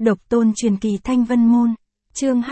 Độc tôn truyền kỳ Thanh Vân Môn, chương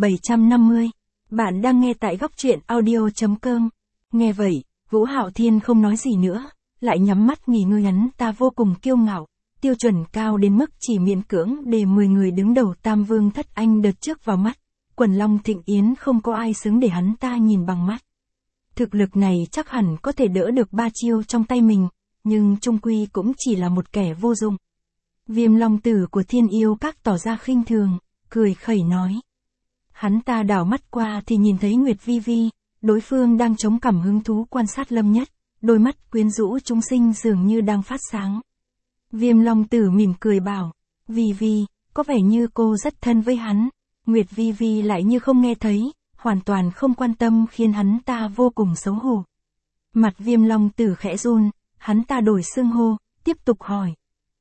2750. Bạn đang nghe tại góc truyện audio.com. Nghe vậy, Vũ Hạo Thiên không nói gì nữa, lại nhắm mắt nghỉ ngơi. Hắn ta vô cùng kiêu ngạo, tiêu chuẩn cao đến mức chỉ miễn cưỡng để 10 người đứng đầu Tam Vương Thất Anh đợt trước vào mắt. Quần Long Thịnh Yến không có ai xứng để hắn ta nhìn bằng mắt. Thực lực này chắc hẳn có thể đỡ được 3 chiêu trong tay mình, nhưng chung quy cũng chỉ là một kẻ vô dụng. Viêm Long Tử của Thiên Yêu Các tỏ ra khinh thường, cười khẩy nói. Hắn ta đảo mắt qua thì nhìn thấy Nguyệt Vi Vi, đối phương đang chống cằm hứng thú quan sát Lâm Nhất, đôi mắt quyến rũ chúng sinh dường như đang phát sáng. Viêm Long Tử mỉm cười bảo, Vi Vi, có vẻ như cô rất thân với hắn. Nguyệt Vi Vi lại như không nghe thấy, hoàn toàn không quan tâm khiến hắn ta vô cùng xấu hổ. Mặt Viêm Long Tử khẽ run, hắn ta đổi xưng hô, tiếp tục hỏi.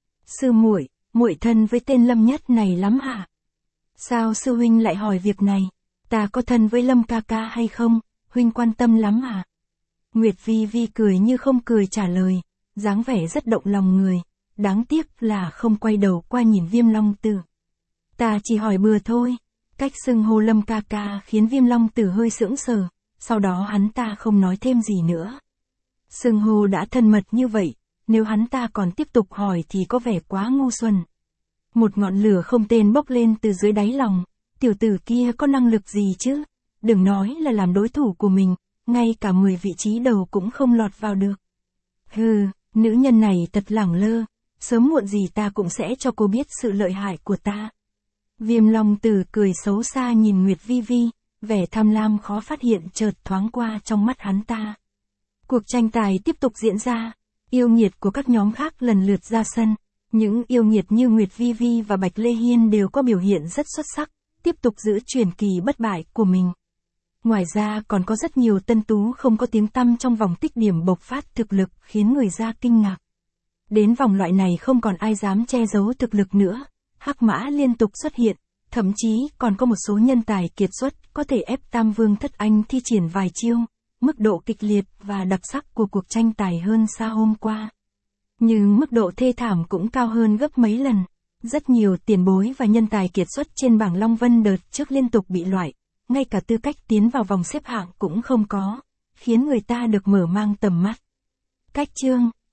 Sư muội, muội thân với tên Lâm Nhất này lắm hả? Sao sư huynh lại hỏi việc này? Ta có thân với Lâm ca ca hay không? Huynh quan tâm lắm hả? Nguyệt Vi Vi cười như không cười trả lời, dáng vẻ rất động lòng người, đáng tiếc là không quay đầu qua nhìn Viêm Long Tử. Ta chỉ hỏi bừa thôi. Cách xưng hô Lâm ca ca khiến Viêm Long Tử hơi sững sờ, sau đó hắn ta không nói thêm gì nữa. Xưng hô đã thân mật như vậy, nếu hắn ta còn tiếp tục hỏi thì có vẻ quá ngu xuẩn. Một ngọn lửa không tên bốc lên từ dưới đáy lòng, tiểu tử kia có năng lực gì chứ? Đừng nói là làm đối thủ của mình, ngay cả 10 vị trí đầu cũng không lọt vào được. Hừ, nữ nhân này thật lẳng lơ, sớm muộn gì ta cũng sẽ cho cô biết sự lợi hại của ta. Viêm Long Tử cười xấu xa nhìn Nguyệt Vi Vi, vẻ tham lam khó phát hiện chợt thoáng qua trong mắt hắn ta. Cuộc tranh tài tiếp tục diễn ra, yêu nghiệt của các nhóm khác lần lượt ra sân. Những yêu nghiệt như Nguyệt Vi Vi và Bạch Lê Hiên đều có biểu hiện rất xuất sắc, tiếp tục giữ truyền kỳ bất bại của mình. Ngoài ra còn có rất nhiều tân tú không có tiếng tăm trong vòng tích điểm bộc phát thực lực khiến người ra kinh ngạc. Đến vòng loại này không còn ai dám che giấu thực lực nữa, hắc mã liên tục xuất hiện, thậm chí còn có một số nhân tài kiệt xuất có thể ép Tam Vương Thất Anh thi triển vài chiêu. Mức độ kịch liệt và đặc sắc của cuộc tranh tài hơn xa hôm qua. Nhưng mức độ thê thảm cũng cao hơn gấp mấy lần. Rất nhiều tiền bối và nhân tài kiệt xuất trên bảng Long Vân đợt trước liên tục bị loại, ngay cả tư cách tiến vào vòng xếp hạng cũng không có, khiến người ta được mở mang tầm mắt. Cách chương